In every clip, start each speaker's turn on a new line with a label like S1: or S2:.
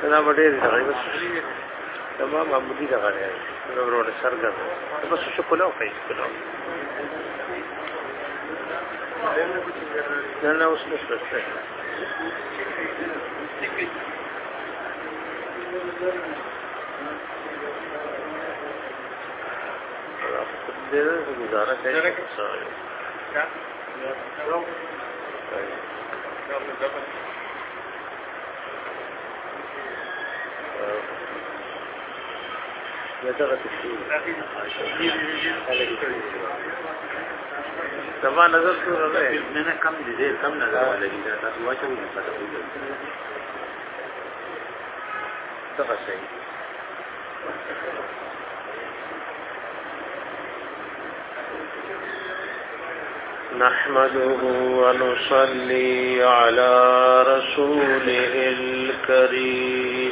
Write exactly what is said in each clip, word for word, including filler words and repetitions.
S1: انا باندې راځي تمام عمودي دا غره نو ورو سرګر بس شکل او پیس کړو نه نه اوس نشته دې گزاره کوي څه یادغه تشریح زما نظر څه راغی نه نه کم دي ډېر کم نظر ولري دا تاسو واچو نه پته وګورئ څه شي نحمده ونصلي على رسوله الكريم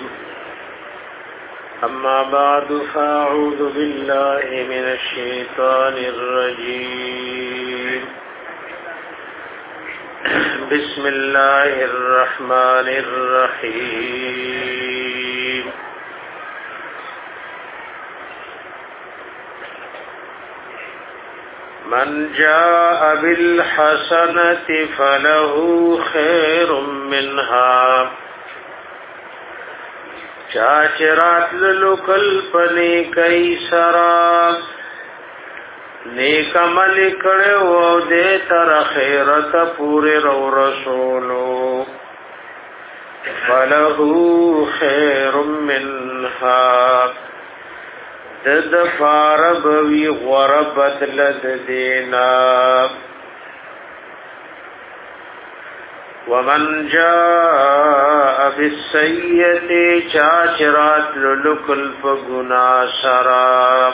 S1: أما بعد فأعوذ بالله من الشيطان الرجيم بسم الله الرحمن الرحيم من جاء بالحسنة فله خير منها چاچرات للکل پنی کئی سرا نیک عمل کڑے و دے تر خیرت پوری رو رسولو فلہو خیر منها دد فارب وی غربت لد دینا ومن جاء بالسيئة چاچرات للکل فگنا سرا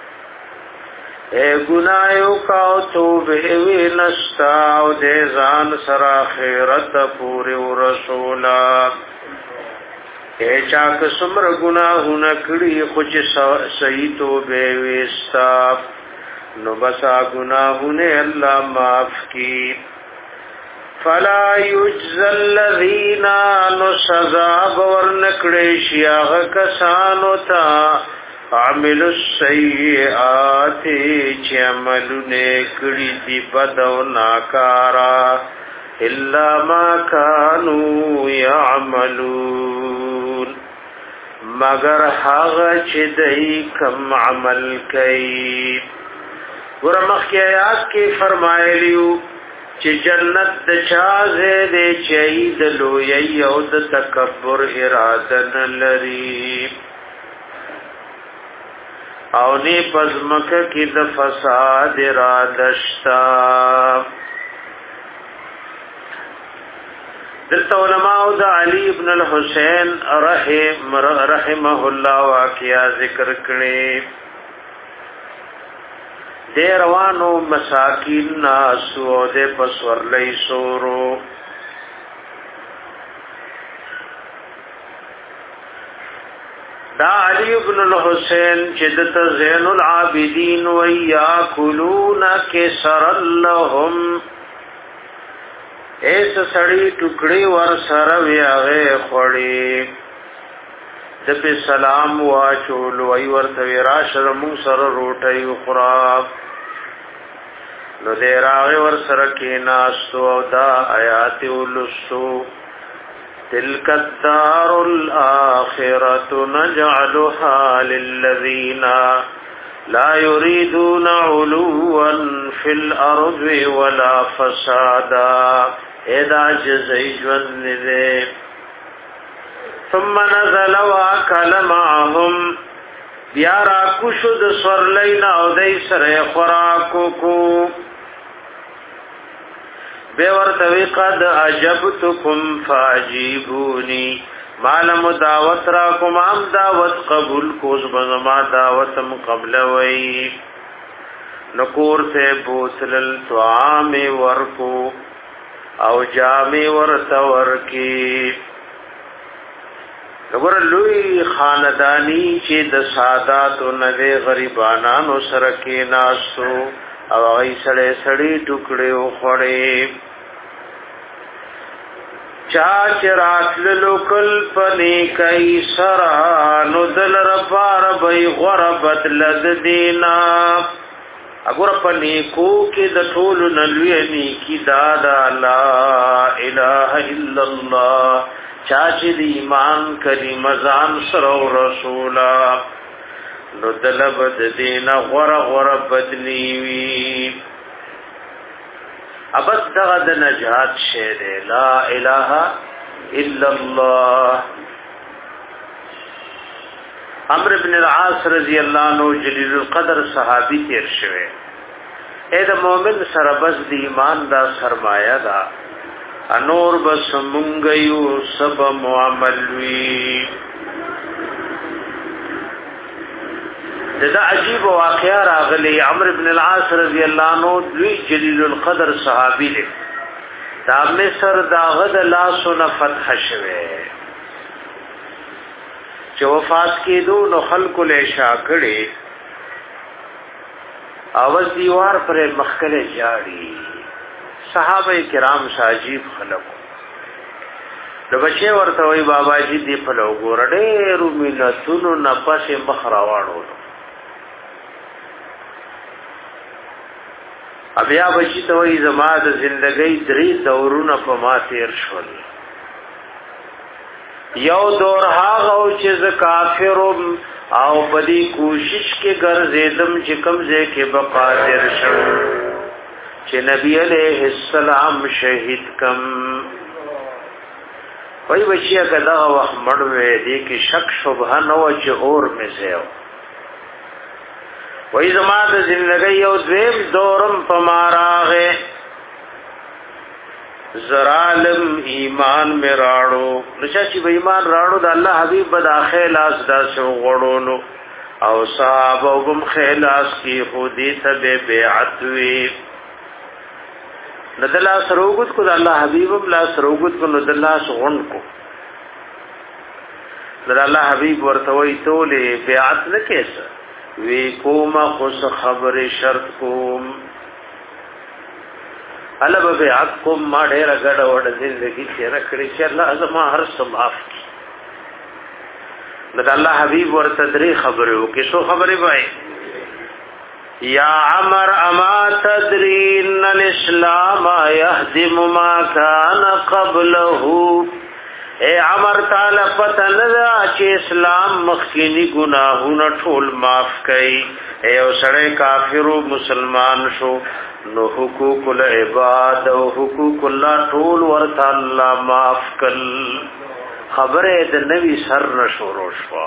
S1: اے گنایو کاو توبه نستاو دے زان سرا خیرت پوری رسولا اے چاک سمر گناہو نکڑی خوچ صحیح توبه ویستا نو بسا گناہو نے اللہ معاف کی فلا یجز الذین نسذاب ورنکڑیشی آغا کسانو تا عملوا السیئات چی عملو نیکڑی دی بدو ناکارا الا ما کانو یعملون مگر حاغ چی دی کم عمل کئی ورمخ کی آیات کی فرمائے لیو چې جنت د چازه دې چي د لوی او د تکبر اراده نه لري او نه پزمک کې د فساد اراده شتا دلته علماء د علي ابن الحسين رحم رحمه الله واقعا ذکر کړي دے روانو مساکین ناسو دے پسور لئی سورو دا علی ابن الحسین چدت زین العابدین ویاکلون کسر اللہم ایس سڑی ٹکڑی ور سر ویاغے خوڑی دپی سلام واچول وی ورطوی راشر مون سر روٹی خراب نو دیر آغی ور سرکی ناستو او دا آیات اولسو تلک الدار الآخرة نجعلها للذین لا يريدون علوا في الأرض ولا فسادا ادا جزئی جون دے ثم نزل واکل معهم بیارا کشد سورلینا او دی سر خوراکو کو بیورتوی قد عجبتکم فاجیبونی مالم دعوت راکم ام دعوت قبول کوز بزما دعوتم قبل وی نکور سے بوتلل توام ورکو او جامی ورتور کی نګور لوی خاندانی چې د ساداتو نه غریبانو سره کې ناسو او ای سړې سړې ټوکړې او خړې چا چرات لکل پنی کئی سرا ندل رپار بی غربت لد دینا اگر پنی کو کی دطول نلوینی کی دادا لا الہ الا اللہ چاچی دی ایمان کلی مزان سرو رسولا ندل بد دینا غر غر بدنیوی ابد دغد نجات شید لا الہ الا اللہ. عمرو بن العاص رضی اللہ عنہ جلیل القدر صحابی تیر شوه اے دا مومن سره بس دی ایمان دا سرمایہ دا انور بس منگیو سب معاملوی. دا عجیب واقعہ راغلی عمرو بن العاص رضی اللہ عنہ دوی جلیل القدر صحابی لے دا مصر دا غد لاسو فتح شوه چې وفات کېدو نو خلکو له شاکړې اواز دیوار پر مخکله جاړي صحابه کرام عجیب خلکو د بچي ورته وای بابا جی دی په لوګور ډېر مینتونو نه پاسه مخ راوړو بیا بچی ته وای زما د ژوندۍ درې دورونه په ما تیر شول یو دور هاغه چې ز کافرم او بدی کوشش کې ګرځیدم چې کمزه کې بقادر شم چې نبی علیہ السلام شهید کم وای بچیا کدا وخت مړ دې کې شک شبهه نه و چې اور مې زیو وای زما د زندګۍ یو دویم دورم پماراغه زرالم ایمان می راړو نشه چې به ایمان راړو د الله حبیب بد اخلاص دا شو غړونو او صحابه وبم خلاص کی خودی ته بیعت وی ندلا سروغت کو د الله حبیب لا سروغت کو ندلا سغون کو د الله حبیب ورته وی تولې بیعت نه کیسه وی کومه خوش خبر شرط کوم الله به بیعت کوم ما ډېر غډ وډ زندگی تیر کړی چې الله ازما هر څه معاف کړي د الله حبیب ورته درې خبره وکي سو خبره وای یا عمر اما تدری ان الاسلام يهدم ما كان قبله اے عمر تعالی پته نه چې اسلام مخکینی گناهونه ټول معاف کړي اے او سره کافر او مسلمان شو نو حقوق العباد او حقوق الله ټول ورته الله معاف کړي خبره د نبی سر نشورو شو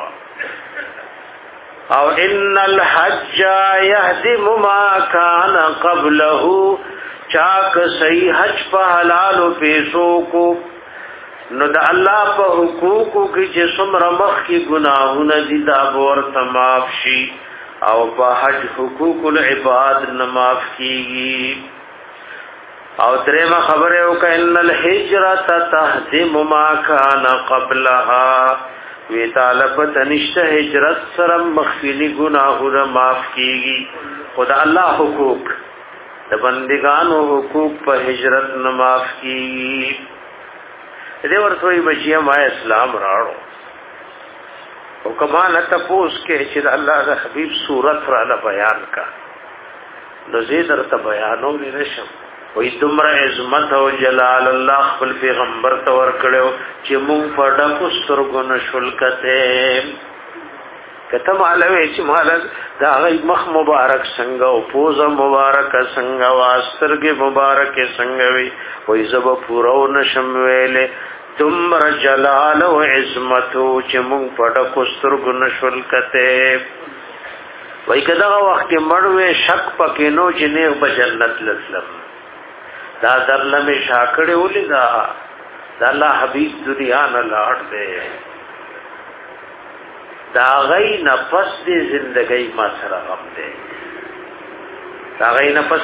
S1: او ان الحج يهدم ما كان قبله چاک صحیح حج په حلال او پیسو کو نو د الله په حقوقو کې چې څومره مخ کې ګناهونه دي دا ورته معاف شي او په حج حقوق العباد نه معاف کیږي او درېمه خبره وکړه ان الهجرة تهدم ما كان قبلها وی طالب تنشته هجرت سره مخفلی گناهونه معاف کیږي خدا الله حقوق د بندگانو حقوق په هجرت نه معاف کیږي دې ورته بچیا ما اسلام راړو او کمان تپوس کې چې الله د حبیب صورت را ل بیان کا نو زیدر ته بیانو نشم وې دمر عظمت او جلال الله خپل پیغمبر ته ور کړو چې مونږ په ډکو سترګو نشول کته کته مالوي چې مال دا غي مخ مبارک څنګه او پوزه مبارک څنګه واسترګي مبارک څنګه وي وې زب پورو نشم ویلې دمر جلال او عظمت چې مونږ په ډکو سترګو نشول کته وای کدا وخت مړوي شک پکې نو چې نه په جنت لسلم دا درلمه شاکړې ولیدا دا الله حبیب دنیا نه لاړ دې دا غي نفس دې زندګۍ ما سره غم دې دا غي نفس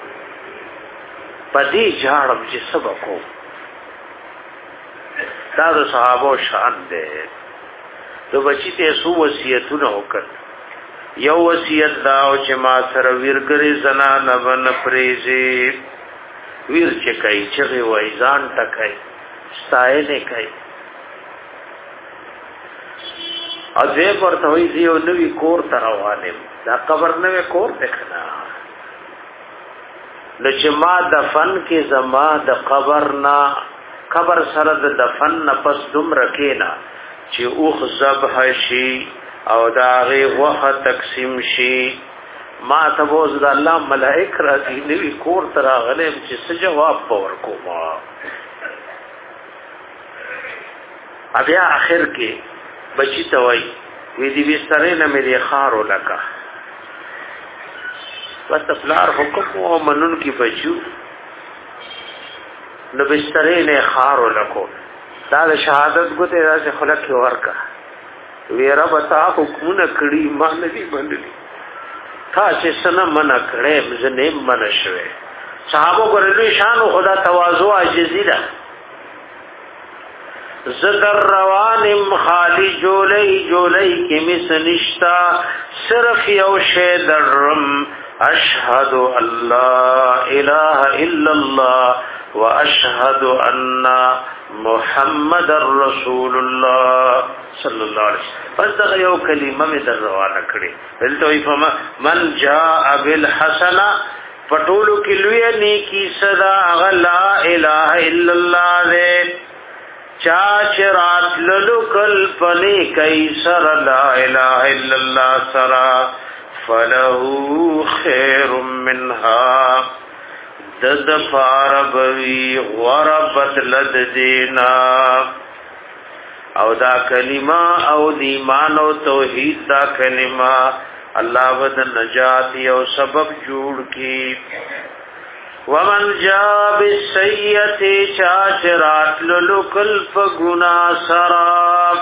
S1: پدې جاړم چې سبقو دا د صحابه شان دې نو بچی ته سو وصیتونه وکړ یو وصیت دا او چې ما سره ویرګری زنا نه ون پریزي ویر چې کوي چې وای ځان ټکای ستاینه کوي اځه ورته وی یو نوی کور تر روانم دا قبر نوې کور دښنا د چې ما دفن کې زما د قبر نا قبر سره د دفن نه پس دوم رکینا چې اوخ ذبح شي او داغه وخت تقسیم شي ما ته وز د الله ملائک راځي نوی کور تر غلم چې څه جواب پور کوما بیا اخر کې بچی ته وای وی دی بسترې نه مې خارو لکه بس پلار حکم او منون کی بچو نو بسترې نه خارو لکو دا شهادت ګته راځي خلک ورکا وی رب تا حکمونه کړي ما نه دی باندې تا چې سن من کړې مزنه من شوه صحابه ګورلوی شان خدا تواضع عاجزی ده زدر روانم خالی جولی جولی کی مس نشتا صرف یو شی درم اشهد اللہ الہ الا اللہ و اشهد ان محمد رسول اللہ صلی اللہ علیہ وسلم پس دغه یو کلمه می در روانه کړي دلته وی فما من جاء بالحسنه پټولو کې لوی نیکی صدا غلا الہ الا اللہ دې چاچرات للکل پنی کئی سر لا الہ الا اللہ سرا فلہو خیر منها دد فاربوی غربت لد دینا او دا کلمہ او دیمان او توحید دا کلمہ اللہ ود نجات او سبب جوڑ کی ومن جاء بالسیئۃ چاچرات للکل فگنا سرا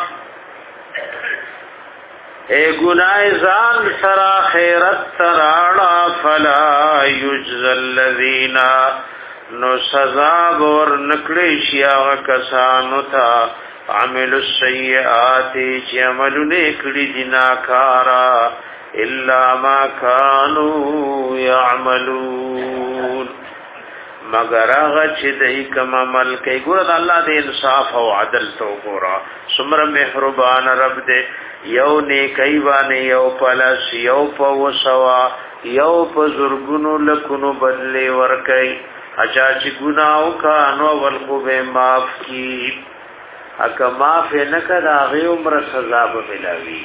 S1: اے گناہ زان سرا خیرت تراڑا فلا یجز الذین نو سزا بور نکڑی شیاغ کسانو تا عمل السیئات چی عملو نیکڑی دناکارا الا ما کانوا یعملون مگر هغه چې دای کوم عمل کوي ګور د الله د انصاف او عدل تو ګورا سمره مهربان رب دې یو نیکي باندې یو پلس یو په وسوا یو په زورګونو لکونو بدلې ور کوي اچا چې ګناو کا نو ولقو به معاف کی اګه معاف نه کړه هغه عمر سزا به ملاوي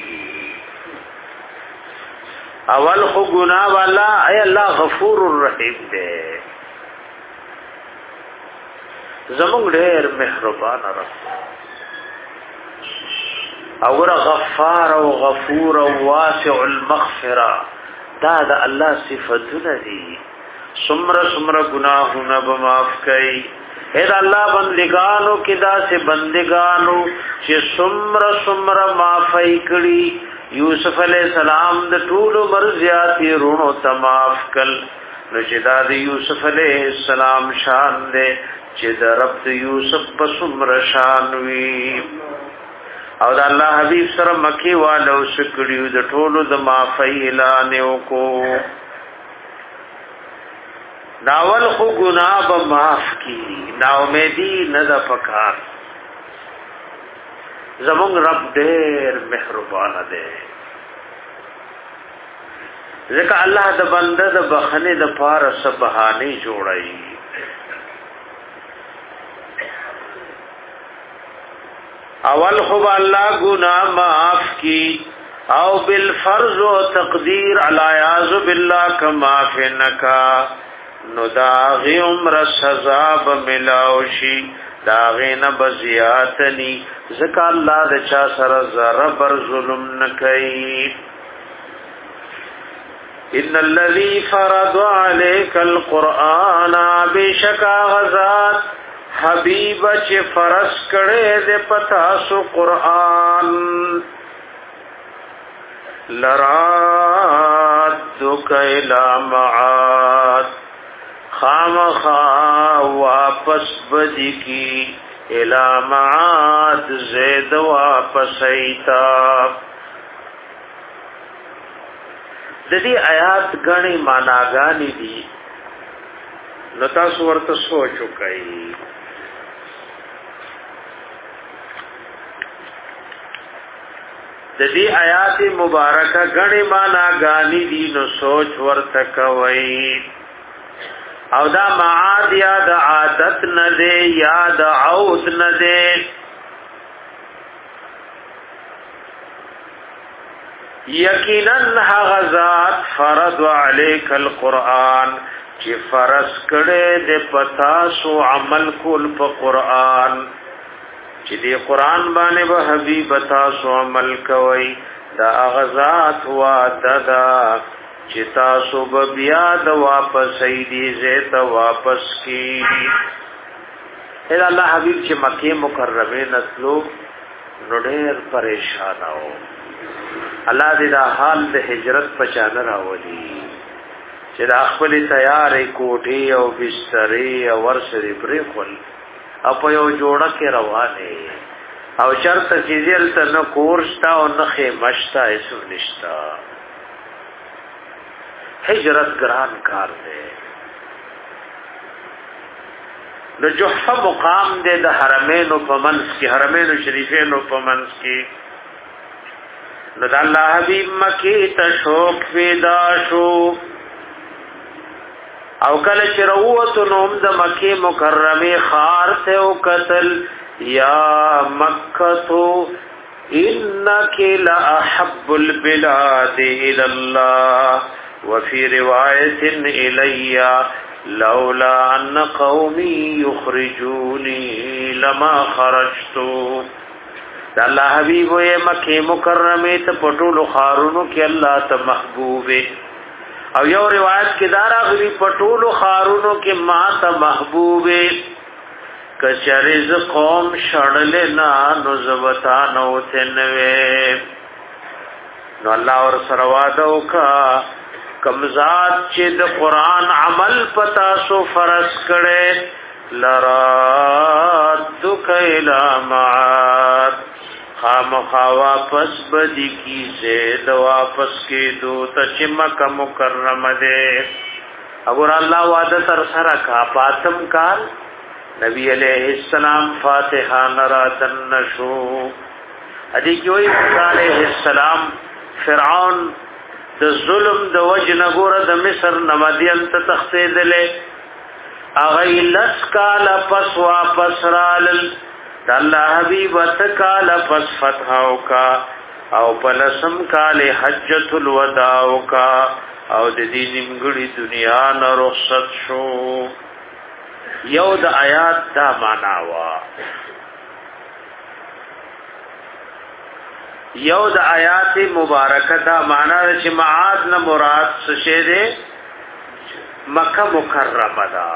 S1: اول خو ګنا والا اے الله غفور الرحیم دې زمونږ ډېر مهربان رب او غفار او غفور او واسع المغفرة دا د الله صفاتونه دي سمره سمره گناهونه به معاف کوي اے الله بندگانو کې دا سه بندگانو چې سمره سمره معافي کړي یوسف علیہ السلام د ټول مرزیاتی رونو تماف کل نو چې دا د یوسف علیہ السلام شان دے چې د رب د یوسف پسمر شان وی او د الله حبیب سره مکی والو شکړیو د ټولو د معافی اعلان وکړو ناول خو ګناه به معاف کی نا امیدی نه د پکار زمون رب ډېر مهربان دی ځکه الله د بنده د بخنه د پاره سبحانه جوړای اول خو الله ګناه معاف کی او بالفرض و تقدیر علی اعوذ بالله کما فنکا نو دا غی عمر سزا به ملاوشی دا غینا بزیاتنی ذکا اللہ دا چا سر ذرہ بر ظلم نکئی ان الذي فرض عليك القرآن بشکا غزات حبیب چه فرض کڑے دے پتا سو قرآن لرادک الى معاد خام خام واپس بدی کی الى معاد زید واپس ایتا ددی آیات گنی معناگانی دی نتا سورت سوچو کئی د دې آیات مبارکه غړي معنا غاني دي نو سوچ ورته کوي او دا معاد یا د عادت نه دی یا د عود نه دی یقینا غزات فرض عليك القرآن چې فرض کړي د پتا سو عمل کول په قرآن چې دی قرآن باندې به حبیب تاسو عمل کوي دا غزات وا ددا چې تاسو به بیا د واپس ایدي زه واپس کی اے الله حبیب چې مکه مکرمه نسلو نډیر پریشان او الله دې دا حال د هجرت په چانه راولي چې دا خپل تیارې کوټي او بسترې او ورسره پرې خپل او په یو جوړه کې روانه او چرته چې ځل ته نو کورستا او نه خېمشتا ایسو نشتا هجرت ګران کار دی د جحفه مقام دی د حرمین په منځ کې حرمین شریفین په منځ کې نو د الله حبیب مکی ته شوق پیدا شو او کله چې وروته نو د مکی مکرمه خار ته او قتل یا مکه انک لاحب البلاد الى الله وفي روايه الي لولا ان قومي يخرجوني لما خرجت الله حبیب یې مکه مکرمه ته پټولو خارونو کې الله ته محبوب او یو روایت کې دارا غلی پټولو خارونو کې ما ته محبوب کچریز قوم شړل نه نو زبتا نو تنوي نو الله اور سره وعده وکا کمزاد چې د قران عمل پتا سو فرض کړي لرادک الی معاد خامخا واپس بدی کی زید واپس کی دو تچمک مکرم دے اگر اللہ وعدہ تر سرہ کا پاتم کال نبی علیہ السلام فاتحہ نراتن نشو ادھی کیوئی موسیٰ علیہ السلام فرعون د ظلم د وجن گور د مصر نمدین تتخصید لے اغی لس کال پس واپس رالل الله حبیب تکال پس فتحو کا او پلسم کال حجت الوداع کا او د دې نیمګړي دنیا نه رخصت شو یو د آیات دا معنا وا یو د آیات مبارکه دا معنا چې معاد نه مراد څه شه ده مکه مکرمه ده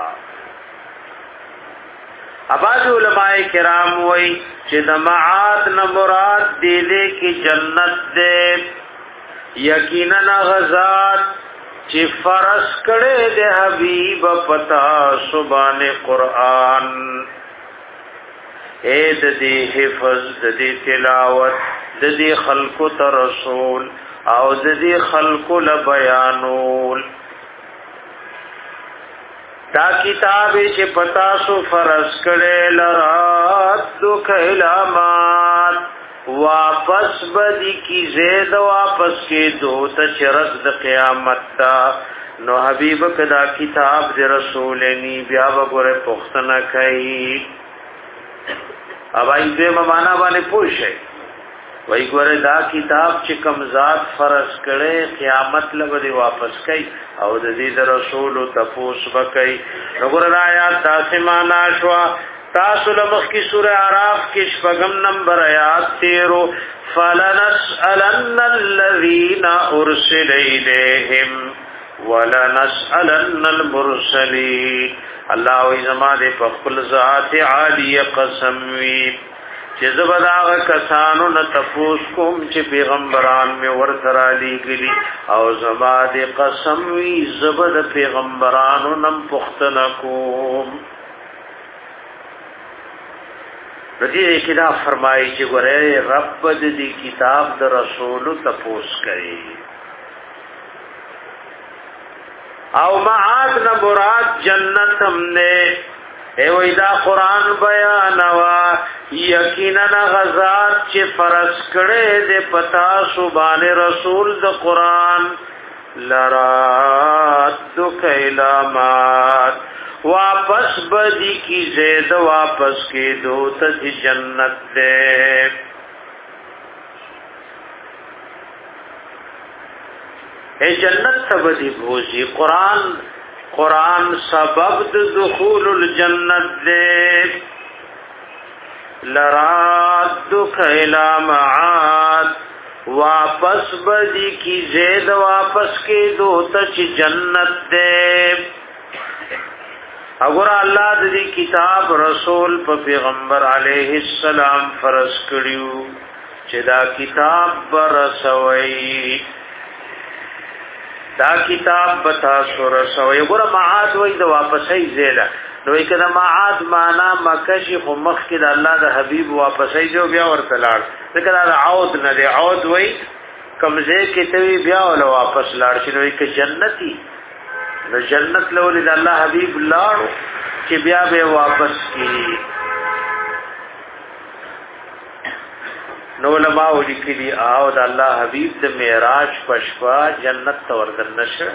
S1: اباظ علماء کرام وای چې د معاد نه مراد دی دې کې جنت دې یقینا غزاد چې فرض کړي د حبیب پتا سبحان قرآن اے د دې حفظ د دې تلاوت د دې خلق ته رسول او د دې خلق له بیانول دا کتاب چې پتا سو فرض کړي لرات دو کلمات واپس بدی کی زید واپس کې دو ته چرز د قیامت تا نو حبیب کدا کتاب د رسولنی بیا وګوره پختنه کوي اوبای دې معنا باندې پوښي وای ګوره دا کتاب چې کم ذات فرض کړي قیامت لبه واپس کوي او د دې رسول تفوس وکي وګوره آیات تاسو معنا شو تاسو لمخ کی سورہ اعراف کې شپږم نمبر آیات تیرو فلنسألن الذين ارسل اليهم ولنسألن المرسلين الله ای زما دې په خپل ذات عالی قسم وی چې زبداغ کسانو نه تفوس کوم چې پیغمبران می ورسره لېږلي او زما دې قسم وی زبد پیغمبرانو نم پختنه کوم رضی کې دا فرمایي چې ګوره رب دې کتاب د رسول تفوس کوي او معاد نه مراد جنت هم نه اے وای دا قران بیانوا یقینا غزاد چې فرض کړي د پتا سبحان رسول د قران لرات کلامات واپس بدی کی زید واپس کی دو ته جنت دے اے جنت تبدی بوزی قرآن قرآن سبب د دخول الجنت دے لرادک الى معاد واپس بدی کی زید واپس کی دو تچ جنت دے اگر اللہ دی کتاب رسول په پیغمبر علیہ السلام فرض کړیو چې دا کتاب برسوي دا کتاب بتا سور سوی ګور معاد وای د واپسې زیاده نو کله معاد معنا مکه شي خو مخ کې د الله د حبيب واپسې جو بیا ورته لاړ ځکه دا عود نه دی عود وای کمزه کې ته بیا ول واپس لاړ شي نو کې جنتی نو جنت لول د الله حبيب لاړ چې بیا به واپس کی نو علماء لیکلي او د الله حبيب د معراج پښوا جنت توردن نشه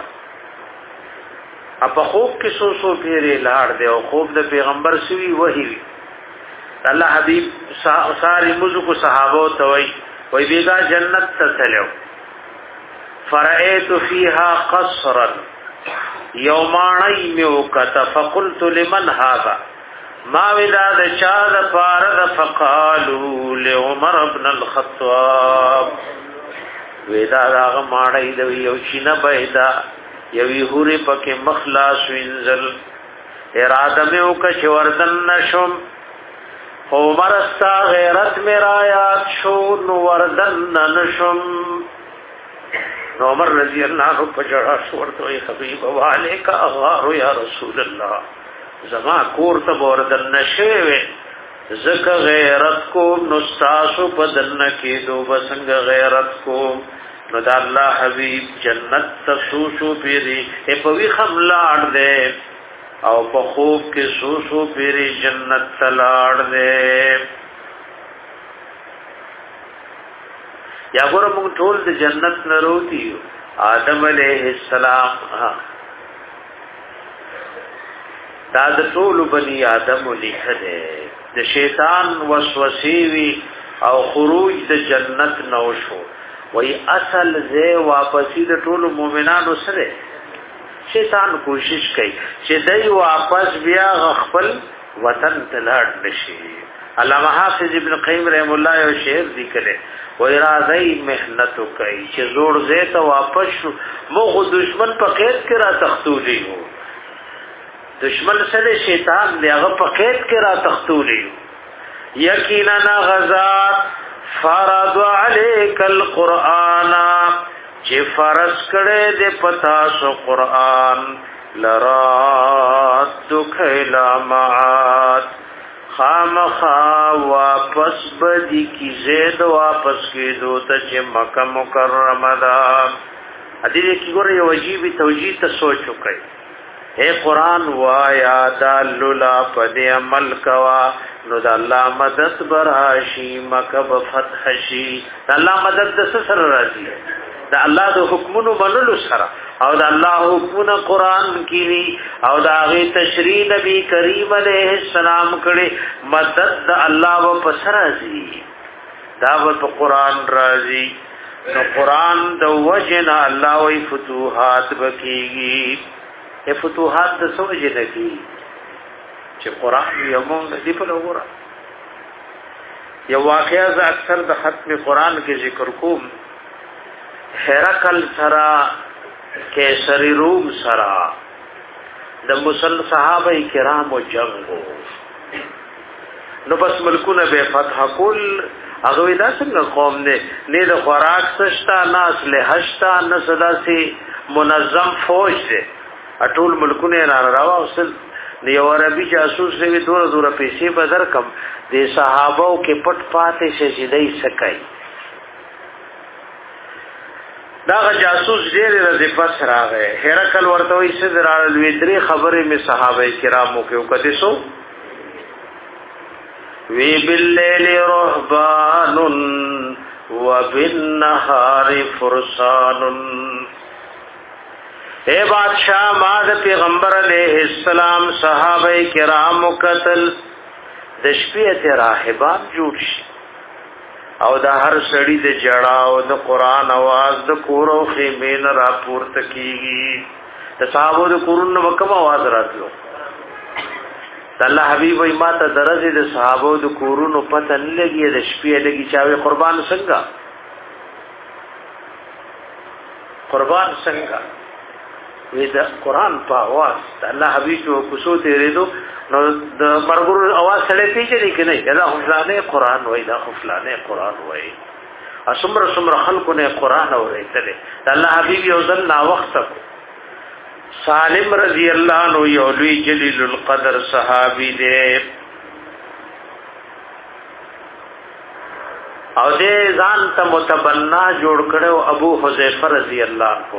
S1: اپ خوب کې سو سو پیری لاړ دی او خوب د پیغمبر سوی وਹੀ الله حبيب ساری مزو کو صحابه توي وای بیگا جنت ته تلو فرأيت فيها قصرا يوماني میوکت فقلت لمن هذا ما ودا د چا د فارد فقالوا لعمر ابن الخطاب ودا هغه ماړی د یو شینه بيدا یوی هوري پکې مخلاص وینزل اراده مې وکړ چې وردن نشم عمر استا غیرت میرا یاد شو نو وردن نشم نو عمر رضی الله عنه په جړه شورته حبیب والیک اغار یا رسول الله زما کور ته وردن نشوي زکه غیرت کو نستاسو بدن کې دو بسنګ غیرت کو نو دا الله حبیب جنت تسوسو پیری ای پوی خملاړ دے او په خوب کې سوسو پیری جنت تلاړ دے یا ګور موږ ټول د جنت نه روتی آدم علیہ السلام دا د ټول بنی آدم لیکه د شیطان وسوسې وی او خروج د جنت نو شو وی اصل زه واپسی د ټول مؤمنانو سره شیطان کوشش کوي چې دای واپس بیا خپل وطن تلاړ نشي علامه حافظ ابن قیم رحم الله یو شعر لیکلی و ارادای محنت کوي چې زوړ زه ته واپس شو مو دشمن په قید کې را تختولی وو دشمن سره شیطان دی هغه په قید کې را تختولی یقینا غزات فرض علیک القرآن چې فرض کړه دې پتا سو قرآن لرات کلامات خامخا واپس بدی کی زید واپس کی دو ته چې مکه مکرمه ده ا دې کې ګوره یو عجیب توجیه ته سوچ وکړئ اے قرآن وایا داللا پد عمل کوا نو د الله مدد براشي مکه فتح شي د الله مدد د سره راځي د الله د حکمونو منلو سره او د الله حکمونه قرآن کینی او د هغه تشریح نبی کریم علیه السلام کړي مدد د الله و پسر راځي دا په قرآن راځي نو قرآن د وجنا الله وی فتوحات بکیږي ای فتوحات د سوجه نکی چې قرآن یو مونږ دی په لور یو واقعا ز اکثر د ختم قرآن کې ذکر کوم هرقل سرا کیسری روم سرا د مسل صحابه کرام او جنگو نو بس ملکونه به فتح کول هغه دا څنګه قوم نه نه د خوراک سشتا نه اصله هشتا نه صدا سي منظم فوج ده اټول ملکونه را راو اصل نیو عربي جاسوس دی دور دور پیسې بدر کم د صحابو کې پټ پاتې شي چې دای سکای دا جاسوس ډېر راځي پس راغی هرقل ورته وي چې درال وی درې خبرې می صحابه کرامو کې وکړې سو وی باللیل رهبان وبالنهار فرسان. اے بادشاہ ما د پیغمبر علیہ السلام صحابه کرام قتل د شپې ته راهبان جوړ شي او د هر سړی د جړا او د قران आवाज د کورو خیمین را پورته کیږي. د صحابه د کورونو وکم आवाज راتلو. الله حبیب ای ما ته درځي د صحابه د کورونو پته لګي د شپې لګي چاوي قربان څنګه قربان څنګه وې د قران په आवाज الله حبیب کو کوسو ته ریدو نو د مرګور आवाज سره پیچې کې نه دا فلانه قران وای دا فلانه قران وای اسمر سمر خلکو نه قران اورېدل. الله حبیب یو ځل نا وخت سالم رضی اللہ عنہ یو لوی جلیل القدر صحابی دے او دے ځان ته متبنا جوړ کړو ابو حذیفه رضی اللہ عنہ.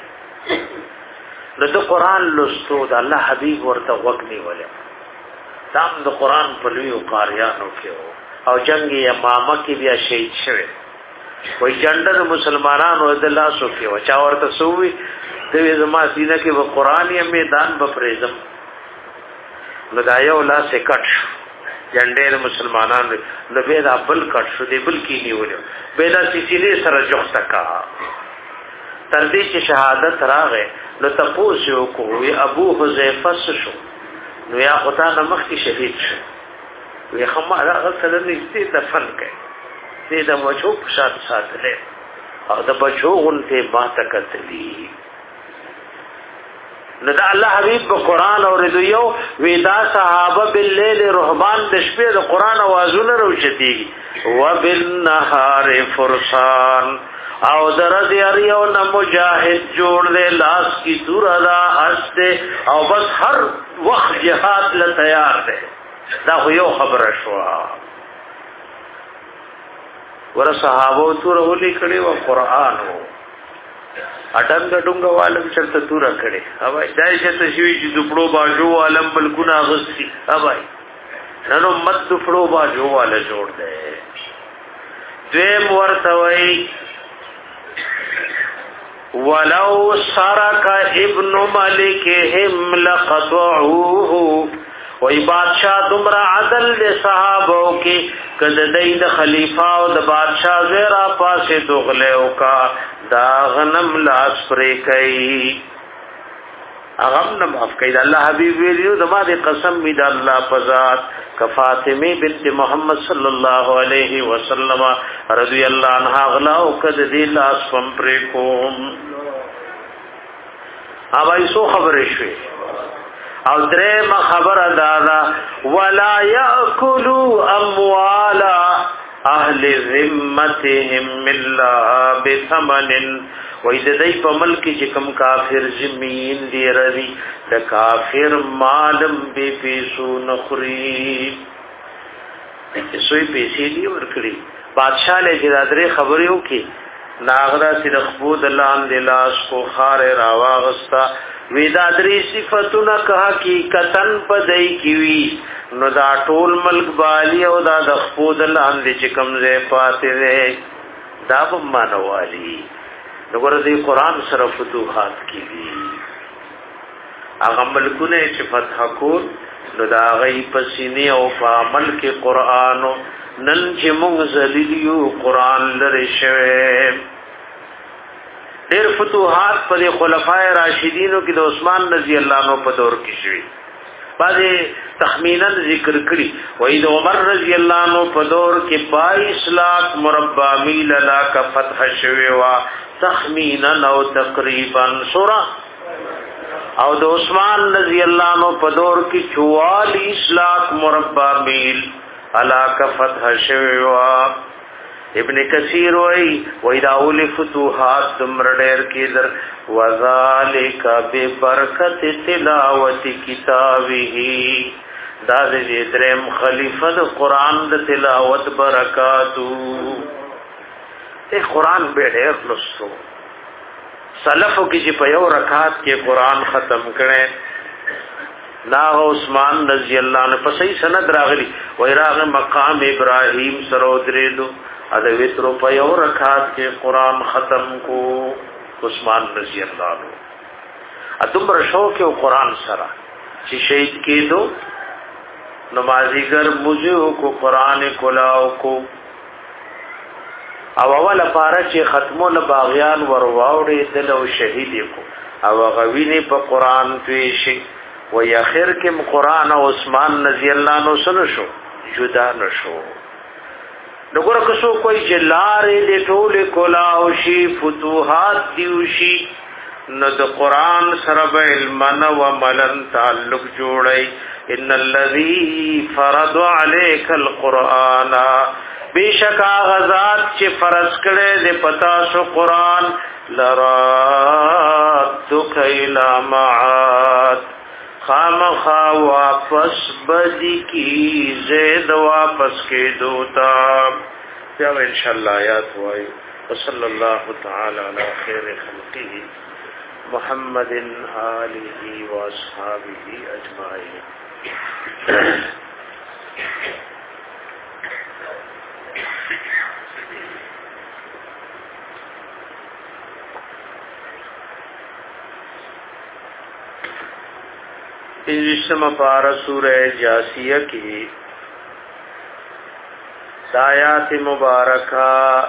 S1: نو د قران لستو د الله حبیب ورته وګنی ولې دام د قران په لوی قاریانو کې او جنگ یمامه کې بیا شهید شوه. وای جنډر مسلمانانو د الله سو کې او چا ورته سووي دوی زما سینه کې و قرآن یې میدان بپریزم. نو دا یو لاس کټ شو جنډې مسلمانانو نو به دا بل کټ شو دی بل کې نیولو به دا سینې سره جوخته کا تر دې چې شهادت راغې. نو تاسو کوی ابو حذیفه شو نو یا خدای نمخ کې شهید شو. وی خما هغه سره نږدې دفن کړي دې د وجو په شات ساتلې او د بچو غونته ما تکتلی. نو دا الله حبیب په قران اوریدو یو ودا صحابه باللیل رهبان د شپې د قران आवाजونه روشتي وبالنهار فرسان او درځ یو نه مجاهد جوړ له لاس کی تور ادا استه او بس هر وخت جهاد ل تیار ده. دا خو یو خبره شو ور صحابه تور ولي کړي و قران وو اټنګ ډنګ والم چرته تور کړي اوبای دای چې تشوی چې دپړو باجو عالم بل ګنا غسي اوبای نو مت دپړو باجو والا جوړ دے. دیم ورتوي ولو سرق ابن ملکهم لقطعوه. وای بادشاہ دمرا عدل د صحابو کې کله دای د خلیفہ او د بادشاہ زیرا پاسه دوغله او کا دا غنم لاس پرې کوي اغم نه معاف کوي. الله حبیب ویلو دما د قسم می د الله پزات ک فاطمه بنت محمد صلی الله علیه وسلم رضی الله عنها غلا او کد دی لاس پم پرې کوم. اوبای سو خبرې شوي او درېم خبره دادا ولا یاکلوا اموال اهل ذمتهم الا بثمن. وای د دې په ملک چې کوم کافر زمين دی رضی د کافر مالم به پیسو نخري سوی پیسې دی ورکړي. بادشاہ له جرادره خبرو کې ناغرا سره خبود لام دلاس کو خار راواغستا ویدا درې صفاتونه که حقیقتن پدای کیوي نو دا ټول ملک بالی او دا د خپود لاندې چې کمزې پاتې ده دا به مانوالي. نو ورته قرآن سره فتوحات کیږي هغه ملکونه چې فتح کول نو دا غي پسینه او په عمل کې قرآن نن چې موږ ذلیلیو قرآن لري شوه. ډېر فتوحات پر خلفای راشدینو کې د عثمان رضی الله عنه په دور کې شوي. بعضې تخمینا ذکر کړي وایي د عمر رضی الله عنه په دور کې بائیس لاکھ مربع میل علاقه فتح شوي وا تخمینا او تقریبا سورہ او د عثمان رضی الله عنه په دور کې چوالیس لاکھ مربع میل علاقه فتح شوي وا. ابن کثیر وی وی داول فتوحات دمر ډیر کیدر وذالک ببرکت تلاوت کتابه. دا دې درم خلیفہ د قران د تلاوت برکاتو ته قران به ډیر لستو سلفو کې چې په یو رکعت کې قران ختم کړي نا عثمان رضی الله عنه په صحیح سند راغلی وایراغه مقام ابراهیم سره درېدو ا د وترو په یو رکعت کې قران ختم کو عثمان رضی الله عنه اتم شوق او قران سره چې شهید کېدو نمازیګر مزو کو قران کلاو کو او اول پاره چې ختمول باغیان ور واوړې دل او شهید کو او غوینه په قران کې شي و اخر کې قران او عثمان رضی الله عنه سره شو جدا نشو دغه کسو کوئی جلارې دې ټول کلاو شي فتوحات دیوشي نو د قران سره علم او عملن تعلق جوړي ان الذي فرض عليك القرآن بیشک غزاد چې فرض کړي دې پتا شو قران لراتک الى معاد خامخا واپس بدی کی زید واپس کې دوتا بیا ان شاء الله آیات وای وصلی الله تعالی علی خیر خلقه محمد آله و اصحابه اجمعین انجسم پارا سورہ جاسیہ کی آیات مبارکہ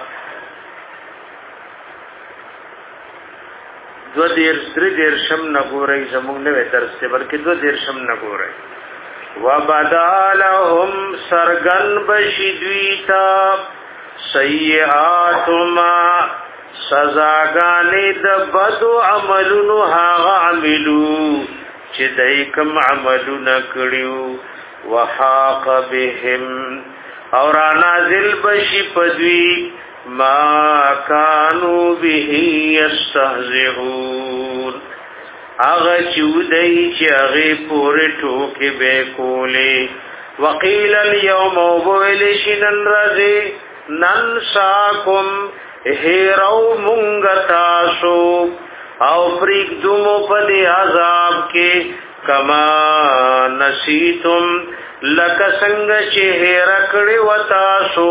S1: دو دیر در دیر شم نگو رئی زمون نوے درس تے بلکہ دو دیر شم نگو رئی وَبَدَا لَهُمْ سَرْغَنْ بَشِدْوِيتَا سَيِّئَاتُ مَا سزاگانی د بدو عملونو هاغ عملو چې دای کوم عملونه کړیو وحاق بهم اور نازل بشي پدوی ما كانوا به يستهزئون اغه چودای چې هغه پورې ټوکې به کولې وقيل اليوم وبلشن رزي ننساكم هيرو مونگتاسو او فریق دومو پدی عذاب کے کما نسیتم لکسنگ چه رکڑی وتاسو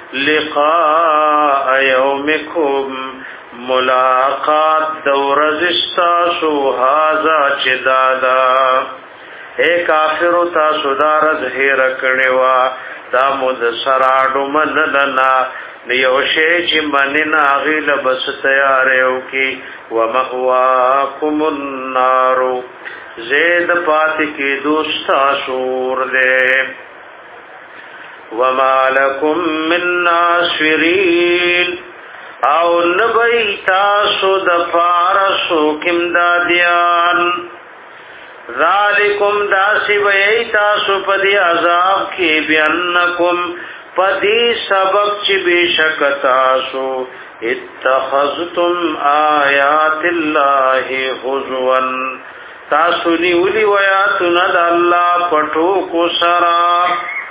S1: لقاء یومکم ملاقات دورزستاسو حازا چه دادا اے کافرو تاسو دارز ہے رکڑی وا دامود سراڈو من لنا نیوشے چی منن آغیل بس تیاریو کی ومأواکم النار زید پاتی کی دوستا شور دے وما لکم من ناصرین او نبی تاسو دفارسو کم دادیان ذالکم داسی وی تاسو پدی عذاب کی بیانکم پدی سبب چی بیشک تاسو اتخذتم آیات اللہ حضوان تاسو نیولی ویاتنا دا اللہ پٹو کو سرا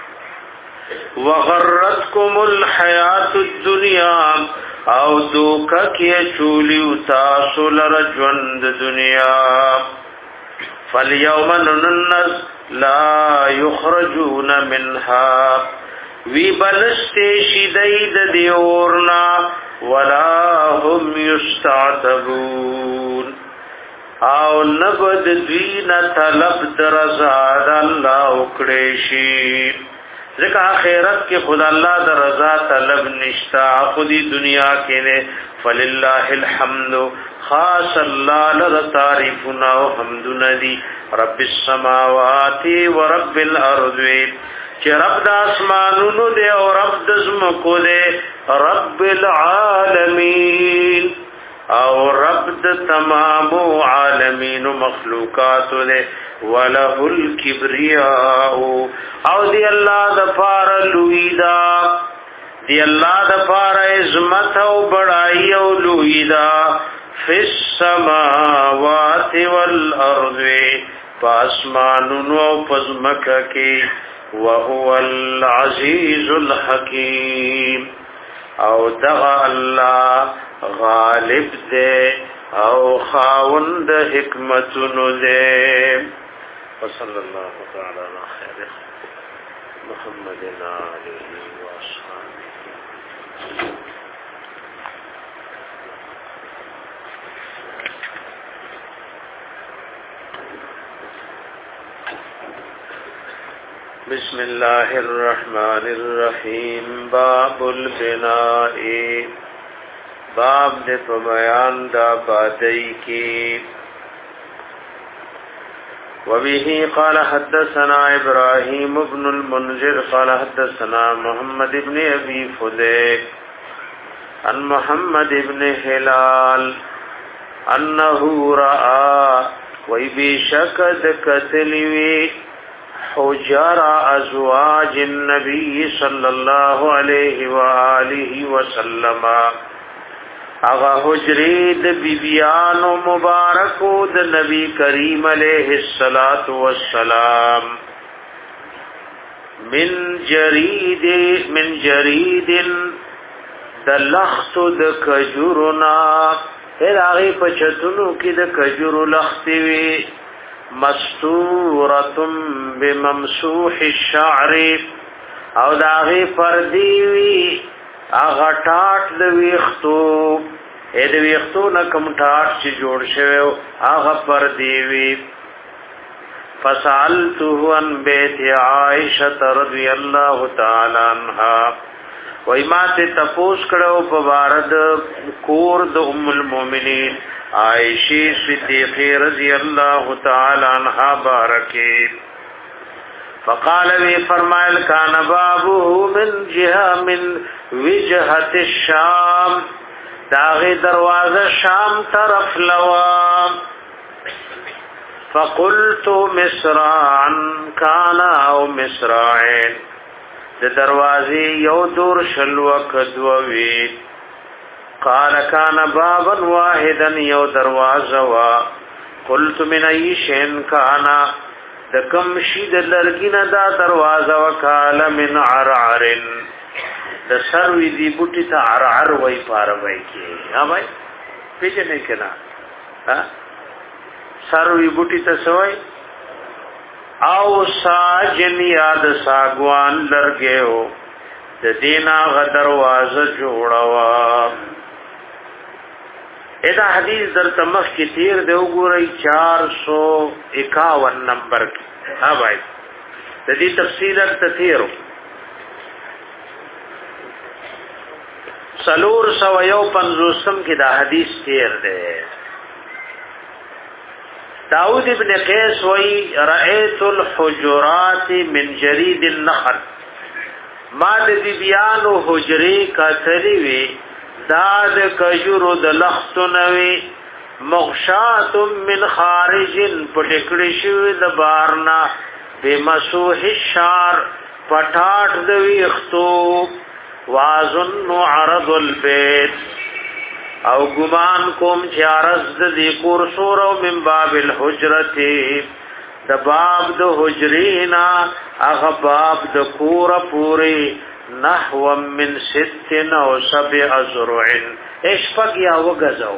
S1: وغرتکم الحیات الدنیا او دوکا کیا چولیو تاسو لرجوند دنیا فالیوم نننز لا یخرجون منها وی بلستے شدید دیورنا ولا هم یستعتبون او نبد دوین طلب درزاد اللہ اکڑیشی ذکر آخرت کے خدا اللہ درزا طلب نشتا خودی دنیا کے لئے فللہ الحمد خاص اللہ لرطارفنا و حمدنا دی رب السماوات و رب الارض چه رب دا اسمانونو دے او رب دزمکو دے رب العالمین او رب د تمام عالمین و مخلوقات دے وله الكبریاء او دی اللہ دا پارا لویدا دی اللہ دا پارا عظمت او بڑائی او لویدا فی السماوات والارض پاسمانونو او پزمکہ کی وهو العزیز الحکیم او دغا اللہ غالب دے او خاوند حکمتنو دے وصلى الله تعالى على خير محمد آله وأصحابه. بسم الله الرحمن الرحيم. باب البناء. باب دې په بیان دا بادای کی. وبه قال حدثنا ابراهيم بن المنذر قال حدثنا محمد بن ابي فديك عن محمد بن هلال انه راى وبشكد كتلوي حجر ازواج النبي صلى الله عليه واله وسلم. اغا حجری د بیبیانو مبارکو د نبی کریم علیہ الصلات والسلام من جرید من جرید د لخت د کجورنا هر هغه پچتونو کې د کجورو لخت وی مستورۃ بممسوح الشعر او د هغه پردی وی اغا ټاټ د ویختو اې د ویختو نه کوم ټاټ چې جوړ شوی هغه پر دی وی. فسالته عن بیت عائشه رضی الله تعالی عنها وای ما ته تپوس کړو په بارد کور د ام المؤمنین عائشه صدیقه رضی الله تعالی عنها بارکه. فقال وی فرمایل کان بابه من جهه من وجهه الشام داغه دروازه شام طرف لوا. فقلت مصرعا كان او مصرعين د دروازه یو دور شلو کدووی. قال كان بابا واحدا یو دروازه وا. قلت من اي شيء كان د کم شي د لرګینه دا دروازه وکاله من عرعر د سروي دی بوټي ته عرعر وای پاروي کې. ها بھائی پیژنې کنا ها سروي بوټي ته سوای او ساجن یاد ساګوان لرګیو د دینا غ دروازه جوړوا. ادا حدیث در تمخ کی تیر دے وګورئ چار سو اکاون نمبر کی. ها بھائی د دې تفصیل تفسیر سلور سو یو پنځوسم کی دا حدیث تیر دے. داؤد ابن قیس وی رأیت الحجرات من جرید النخل ما د بیانو حجری کا تریوی داد کجورو د لختنوی مغشات من خارج پټکړی شوی د بارنا بمسوح الشار پټاټ د ویختو. وازن عرض البيت او ګمان کوم چې عرض د دې کور سورو من باب الحجرته د باب د حجرینا هغه باب د کور پوری نحو من ست او سبع ازرع اشفق یا وغزو.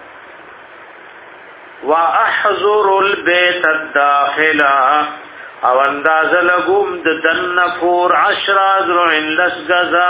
S1: واحذر البيت الداخل او انداز لغم د دن پور عشر ازرع لس غزا.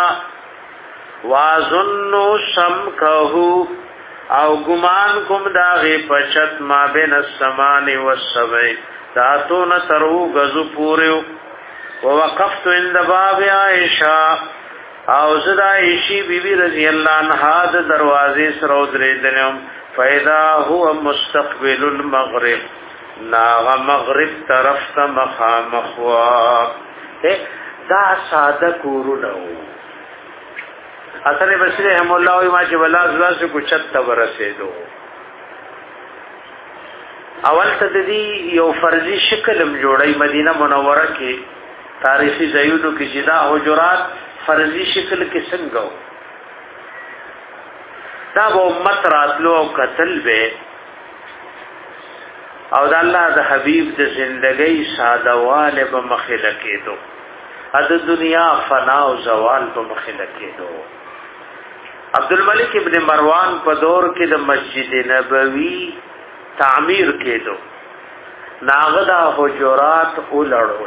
S1: واظن شمکه او ګمان کوم داغه پچت ما بین السمان والسبع تاتون ترو غزو پوریو. ووقفت عند باب عائشہ او زدا عائشی بی بی رضی اللہ عنہا د دروازې سره درېدلم. فاذا هو مستقبل المغرب ناغ مغرب طرف ته مخامخ وا. دا ساده کورونو حسن بصری رحم الله وی ما چې بلا زلا سے کوچت ته ورسېدو. اول ته د دې یو فرضي شکلم جوړای مدینه منوره کې تاریخی زیودو کی جدا حجرات فرضی شکل کی سنگو دا با امت راتلو او قتل بے او دا اللہ دا حبیب دا زندگی سادوال با مخلقی دو اد دنیا فنا و زوال با مخلقی دو. عبدالملک ابن مروان په دور کې د مسجد نبوي تعمیر کېدو. ناغدا حجرات اولړول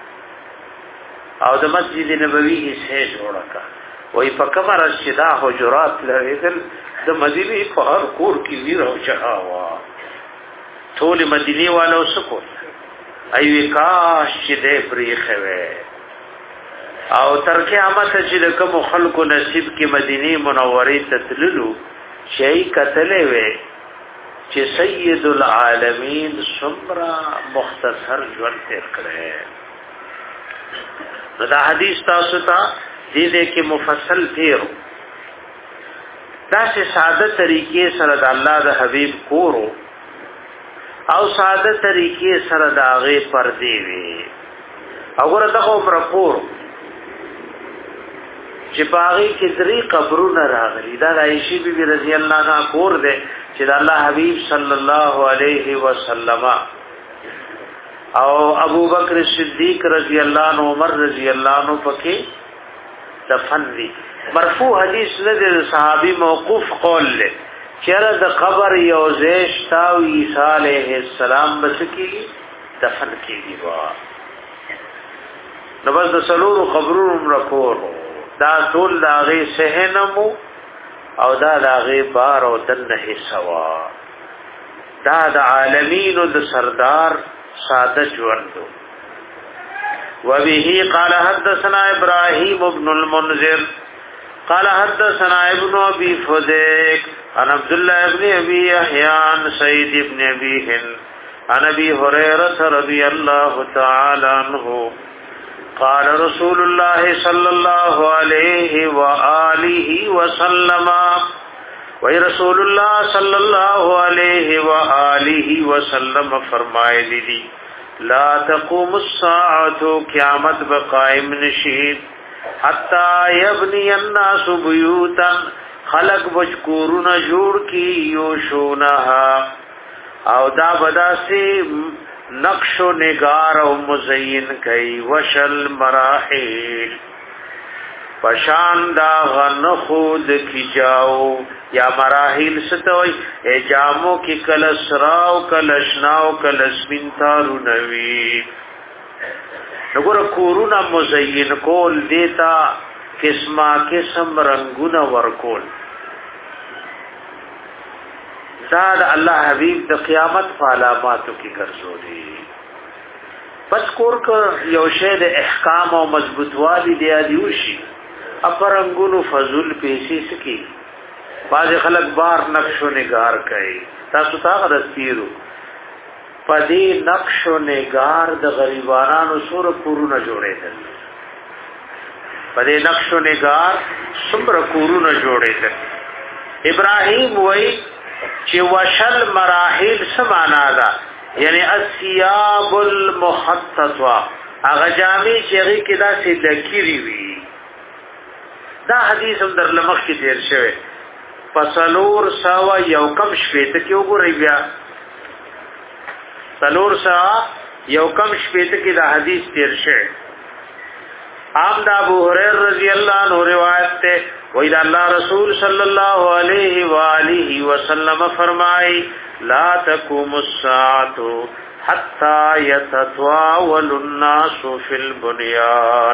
S1: او د مسجد نبوي حصے جوړه کا وای په کمر شدا حجرات لريدل د مدینه په هر کور کې ویرو چاوا ټول مدینه والو سکو ایوی کاش چې دې پریخه وې او تر قیامت چې د کوم خلکو نصیب کې مدینه منورې ته تللو شي کتلې وې چې سید العالمین سمرا مختصر ژوند تیر کړي دا حدیث تاسو ته دې دې کې مفصل تیرو دا چې ساده طریقې سره د الله د حبیب کورو او ساده طریقې سره د هغه پردې وي وګوره دغه عمر کور چې باغی کې درې قبرونه راغلي دا عائشہ بیبي رضی الله عنها کور ده چې د الله حبیب صلی الله علیه وسلم او ابو بکر صدیق رضی الله عنه عمر رضی الله عنه پکې دفن دي مرفوع حدیث نه د صحابي موقوف قول له چیرې د قبر یو زیش تاو عیسی علیہ السلام بس کی دفن کیږي وا نو بس د سلور قبرونو رکور دا ټول داغه سهنمو او دا داغه بار او دنه سوا دا د عالمین د سردار ساده ژوندو وبه قال حدثنا ابراهيم ابن المنذر قال حدثنا ابن ابي فديك عن عبد الله ابن ابي يحيى عن سعيد ابن ابي هند عن ابي هريره رضي الله تعالى عنه قال رسول الله صلى الله عليه واله وسلم وی رسول الله صلی الله علیه واله وسلم فرمایلی دی لا تقوم الساعه قیامت بقائم نشید حتا یبنی الناس بیوتا خلق بچکورون جوړ کی یوشونها او دا بداسی نقش و نگار و مزین کئی وشل مراحل پشان دا غن خود کی جاؤ یا مراحل ستوئی اے جامو کی کلسراو کلشناو کلسمین تارو نوی نگور کورونا مزین کول دیتا قسمہ قسم رنگون ورکول زاد الله حبیب د قیامت په علاماتو کې ګرځولي بس کور ک یو شی د احکام او مضبوطوالي دی دیوشي اپرنګونو فضل پیسې سکی باز خلک بار نقش و نگار کوي تاسو ته غرستیرو پدې نقش و نگار د غریبانو سور کورونه جوړېدل پدې نقش و نگار سمر کورونه جوړېدل ابراهيم وای چې وشل مراحل سمانا دا یعنی الثياب المخططه هغه جامې چې هغه کې دا سي لکيري وي دا حدیث هم در لمخ کې تیر شوی فسلور سوا یو کم شپې ته کې وګورئ بیا سلور سوا یو کم شپې ته کې دا حدیث تیر شوی عام دا ابو هريره رضی الله عنه روایت ته وإذا الله رسول صلی الله علیه وآلہ وسلم فرمائے لا تقوم الساعة حتى يتطاول الناس في البنيان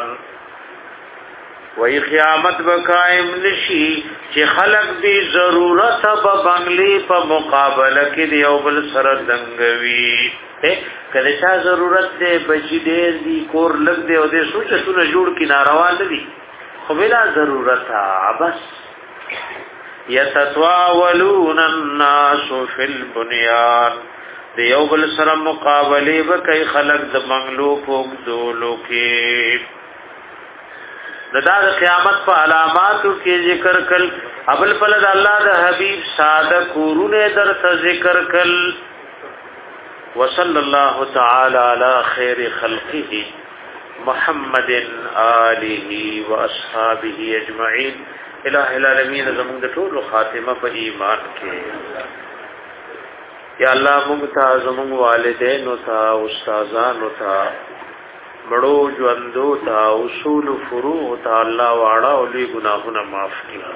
S1: وی قیامت بقائم نشی چې خلق دی ضرورت په بنگلی په مقابله کې دی او بل سره دنګوي کله چې ضرورت دی بچی ډیر دی کور لګ دی او دې سوچونه جوړ کی ناروا نه دي خو بلا ضرورت بس یتطاولون الناس فی البنیان دیو بل سره مقابله وکي خلق د منګلو پوک دولو کې دا د قیامت په علاماتو کې ذکر کل ابل پلد الله د حبیب ساده کورونه در ته ذکر کل وصلی الله تعالی علی خیر خلقه محمد آله و اصحابه اجمعین الہ العالمین زمون د ټول خاتمه په ایمان کې یا الله موږ ته زمون والدین او تا استادان او تا بڑو ژوندو تا اصول فروع تا الله واړه او لوی ګناهونه معاف کړي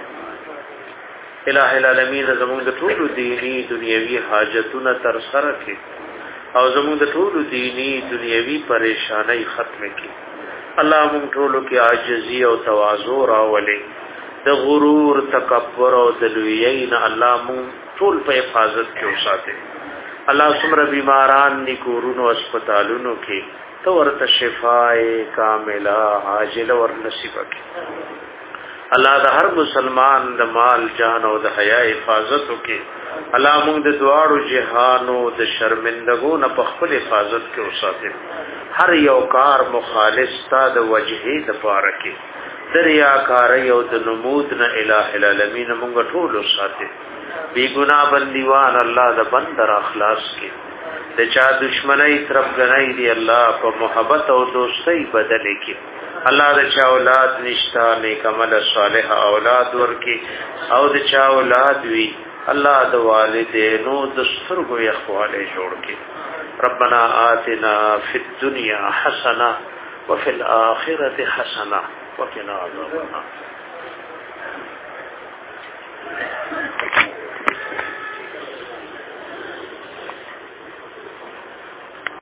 S1: الہ العالمین زمون د ټول دینی دنیوي حاجتونه تر سره کړي او زموږ د ټولو دینی دنیوي پریشانای ختم کړي. الله موږ ټولو کې عاجزي او تواضع راولي. د غرور تکبر او د لویین الله موږ ټول په حفاظت کې وساتي. الله څومره بیماران دي کورونو هسپتالونو کې تو ورته شفای کامله عاجله ور نصیب کړي. الله د هر مسلمان د مال جان او د حیا حفاظت وکړي. الله موږ د دواړو جهانو د شرمندګو نه په خپل حفاظت کې وساتي. هر یو کار مخالف تا د وجهې د پاره کې دریا کار یو د نمود نه الٰه العالمین موږ ټول وساتي. بی ګناه بندیوان الله د بندر اخلاص کې د چا دشمنی طرف غنۍ دی الله په محبت او دوستۍ بدل کې. الله د چا اولاد نشتا نیک عمل صالح اولاد ورکی او د چا اولاد وی الله د والدینو د سترګو یخواله جوړ کې. ربنا آتنا فی الدنیا حسنه وفي الاخره حسنه وقنا عذاب النار.